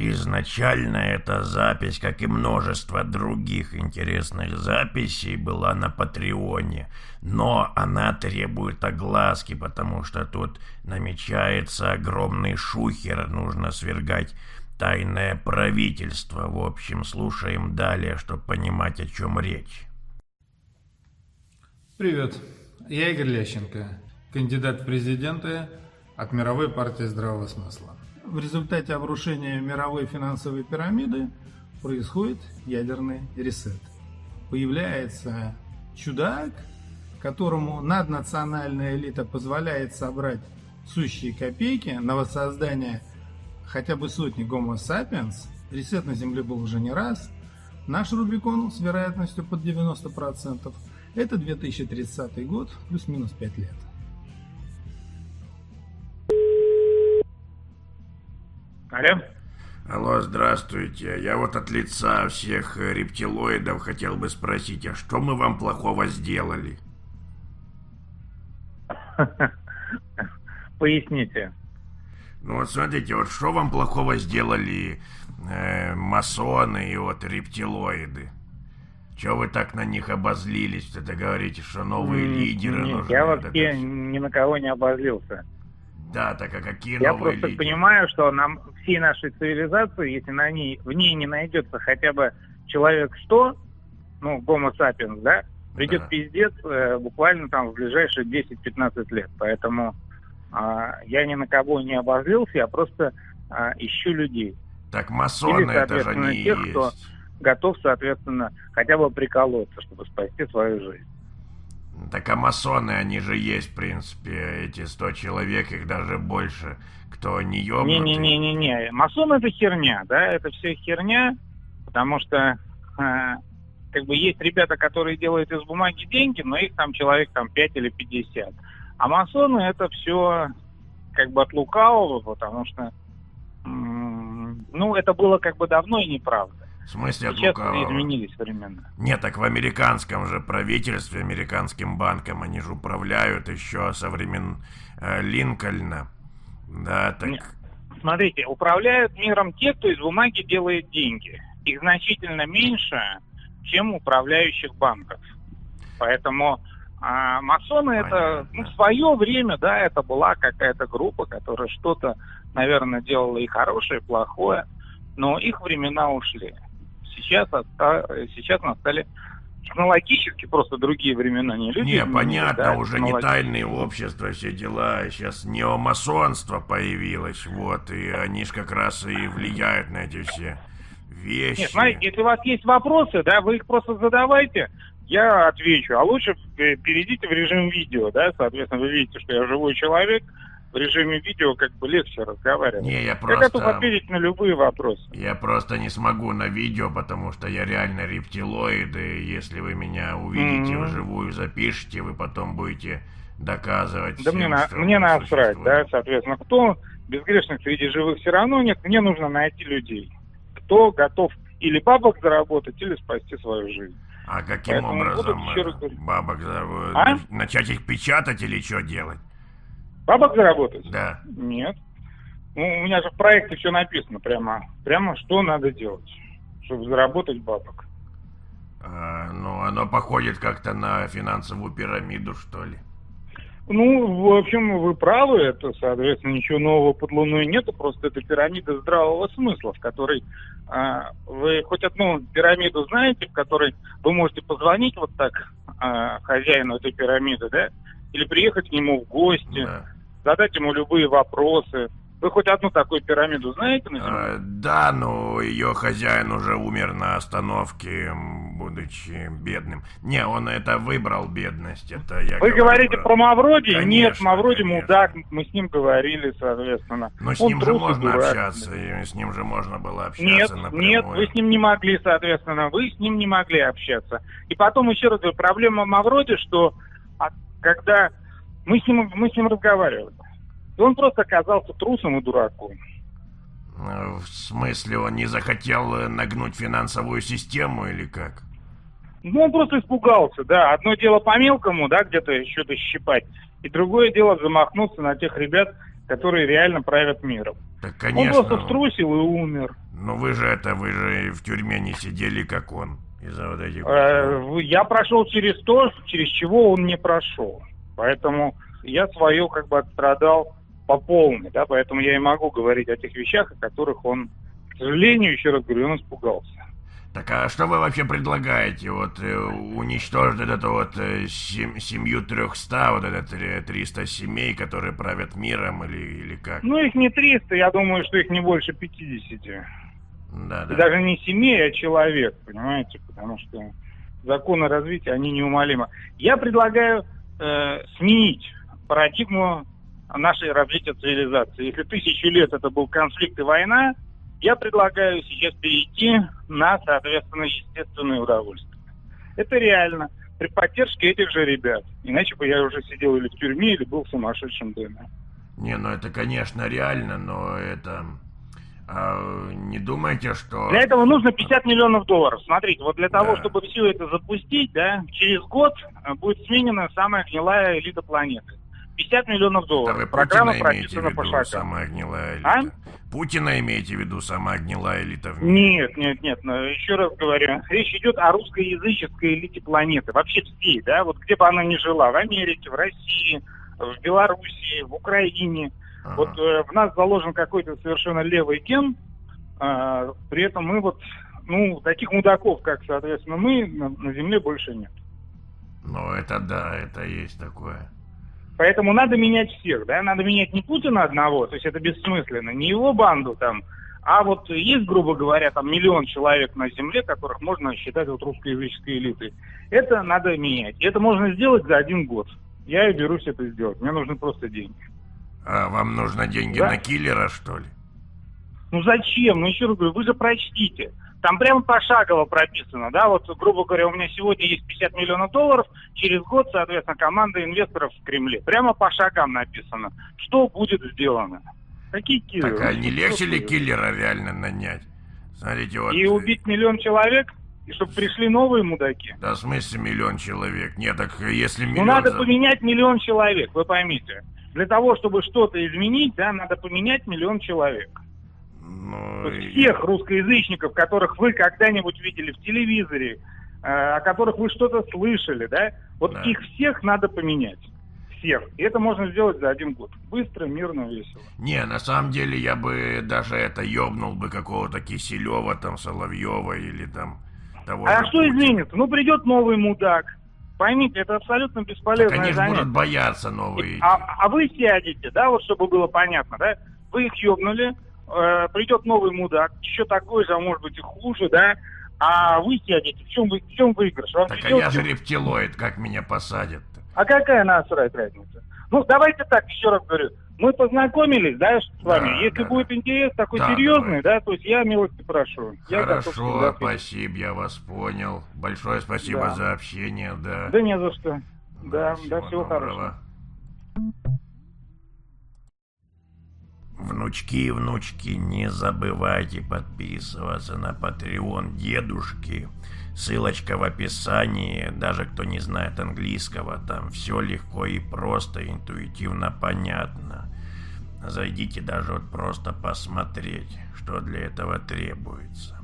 Изначально эта запись, как и множество других интересных записей, была на Патреоне, но она требует огласки, потому что тут намечается огромный шухер, нужно свергать тайное правительство. В общем, слушаем далее, чтобы понимать, о чем речь. Привет, я Игорь Лещенко, кандидат в президенты от Мировой партии здравого смысла. В результате обрушения мировой финансовой пирамиды происходит ядерный ресет. Появляется чудак, которому наднациональная элита позволяет собрать сущие копейки на воссоздание хотя бы сотни Homo sapiens. Ресет на Земле был уже не раз. Наш Рубикон с вероятностью под 90% это 2030 год плюс-минус 5 лет. Алло? Алло, здравствуйте. Я вот от лица всех рептилоидов хотел бы спросить, а что мы вам плохого сделали? Поясните. Ну вот смотрите, вот что вам плохого сделали масоны и вот рептилоиды? Чего вы так на них обозлились? Это говорите, что новые лидеры Нет, нужны? я вообще ни на кого не обозлился. Да, так а какие я новые просто лидеры? Понимаю, что нам всей нашей цивилизации, если в ней не найдется хотя бы человек 100, ну, Homo sapiens, да, придет пиздец буквально там в ближайшие 10-15 лет. Поэтому я ни на кого не обозлился, я просто ищу людей. Так масоны, или, это же не тех, есть. кто готов, соответственно, хотя бы приколоться, чтобы спасти свою жизнь. Так а масоны, они же есть, в принципе, эти 100 человек, их даже больше. Кто не ёбнутый? Не-не-не-не-не. Масон это херня, да, это все херня, потому что как бы есть ребята, которые делают из бумаги деньги, но их там человек там 5 или 50. А масоны это все как бы от лукавого, потому что ну, это было как бы давно и неправда. В смысле от Сейчас лукавого? изменились времена. Нет, так в американском же правительстве, американским банком, они же управляют еще со времен Линкольна. Да, так... Нет. Смотрите, управляют миром те, кто из бумаги делает деньги. Их значительно меньше, чем управляющих банков. Поэтому масоны это, ну, в свое время, да, это была какая-то группа, которая что-то, наверное, делала и хорошее, и плохое, но их времена ушли. Сейчас настали технологически просто другие времена, не люди. Не, понятно, да, уже не тайные общества, все дела. Сейчас неомасонство появилось, вот, и они же как раз и влияют на эти все вещи. Нет, смотрите, если у вас есть вопросы, да, вы их просто задавайте, я отвечу. А лучше перейдите в режим видео, да, соответственно, вы видите, что я живой человек, в режиме видео как бы легче разговаривать. Не, я готов ответить на любые вопросы. Я просто не смогу на видео, потому что я реально рептилоид, и если вы меня увидите вживую, запишите, вы потом будете доказывать. Да всем, мне насрать, да, соответственно, кто безгрешных среди живых все равно нет, мне нужно найти людей, кто готов или бабок заработать, или спасти свою жизнь. А каким образом бабок заработать? Начать их печатать или что делать? Бабок заработать? Да. Нет. Ну, у меня же в проекте все написано прямо что надо делать, чтобы заработать бабок. Ну, оно походит как-то на финансовую пирамиду, что ли? Ну, в общем, вы правы, это, соответственно, ничего нового под луной нету, просто это пирамида здравого смысла, в которой вы хоть одну пирамиду знаете, в которой вы можете позвонить вот так хозяину этой пирамиды, да, или приехать к нему в гости, задать ему любые вопросы. Вы хоть одну такую пирамиду знаете на Земле? Да, но ее хозяин уже умер на остановке, будучи бедным. Не, он это выбрал, бедность. Это я Вы говорите про Мавроди? Конечно, нет, Мавроди конечно. мудак, мы с ним говорили, соответственно. Но с Он ним же трус и можно дурак. общаться, и с ним же можно было общаться Нет, напрямую. нет, вы с ним не могли, соответственно, вы с ним не могли общаться. И потом, еще раз говорю, проблема Мавроди, что когда мы с ним разговаривали, и он просто оказался трусом и дураком. В смысле, он не захотел нагнуть финансовую систему или как? Ну, он просто испугался, да. Одно дело по-мелкому, да, где-то что-то щипать, и другое дело замахнуться на тех ребят, которые реально правят миром. Так, конечно. Он просто струсил и умер. Но вы же в тюрьме не сидели, как он, из-за вот этих... Я прошел через то, через чего он не прошел. Поэтому я свое как бы отстрадал по полной, да, поэтому я и могу говорить о тех вещах, о которых он, к сожалению, еще раз говорю, он испугался. Так а что вы вообще предлагаете? Вот уничтожить эту вот семью 300, вот это 300 семей, которые правят миром, или как? Ну, их не 300, я думаю, что их не больше 50. Да. И даже не семей, а человек, понимаете, потому что законы развития, они неумолимы. Я предлагаю сменить парадигму нашей развития цивилизации. Если 1000 лет это был конфликт и война, я предлагаю сейчас перейти на, соответственно, естественное удовольствие. Это реально. При поддержке этих же ребят. Иначе бы я уже сидел или в тюрьме, или был в сумасшедшем доме. Не, ну это, конечно, реально, но это... не думайте, что... Для этого нужно $50 миллионов. Смотрите, вот для того, чтобы все это запустить, да, через год будет сменена самая гнилая элита планеты. $50 миллионов. Да вы Программа Путина имеете в прописана виду, по шагам. самая гнилая элита? Путина имеете в виду, самая гнилая элита в мире? Нет, но еще раз говорю, речь идет о русскоязыческой элите планеты, вообще всей, да, вот где бы она ни жила, в Америке, в России, в Белоруссии, в Украине. Ага. Вот в нас заложен какой-то совершенно левый ген, при этом мы вот, таких мудаков, как, соответственно, мы, на Земле больше нет. Ну, это да, это есть такое. Поэтому надо менять всех, да, надо менять не Путина одного, то есть это бессмысленно, не его банду там, а вот есть, грубо говоря, там 1 миллион человек на Земле, которых можно считать вот русскоязычной элитой. Это надо менять. И это можно сделать за 1 год. Я и берусь это сделать. Мне нужны просто деньги. А вам нужно деньги на киллера, что ли? Ну зачем? Ну еще раз говорю, вы же прочтите. Там прямо пошагово прописано, да, вот, грубо говоря, у меня сегодня есть $50 миллионов, через год, соответственно, команда инвесторов в Кремле. Прямо по шагам написано, что будет сделано. Какие киллеры? Так, а не легче ли киллера реально нанять? Смотрите, вот... И убить 1 миллион человек, и чтобы пришли новые мудаки? Да, в смысле 1 миллион человек? Нет, так если миллион... Ну, надо поменять 1 миллион человек, вы поймите. Для того, чтобы что-то изменить, да, надо поменять 1 миллион человек. Ну, то есть всех русскоязычников, которых вы когда-нибудь видели в телевизоре, о которых вы что-то слышали, да, вот их всех надо поменять. Всех. И это можно сделать за 1 год. Быстро, мирно, весело. Не, на самом деле я бы даже ёбнул бы какого-то Киселева, там, Соловьева или там того же А что Путина. изменится? Ну, придет новый мудак. Поймите, это абсолютно бесполезное Так они занятие. будут бояться новые. А вы сядете, да, вот чтобы было понятно, да, вы их ёбнули, придет новый мудак, еще такой же, а может быть и хуже, да, а вы сядете, в чем выигрыш? Вам Так а я же рептилоид, как меня посадят-то? А какая насрать разница? Ну, давайте так, еще раз говорю, мы познакомились, да, с вами, Да, если да, будет интерес такой да, серьезный, давай. да, то есть я милости прошу. Я готов Хорошо, всегда спасибо, я вас понял. Большое спасибо Да. за общение, да. Да не за что. Да, всего доброго. хорошего. Внучки и внучки, не забывайте подписываться на Patreon дедушки. Ссылочка в описании. Даже кто не знает английского, там все легко и просто, интуитивно понятно. Зайдите даже вот просто посмотреть, что для этого требуется.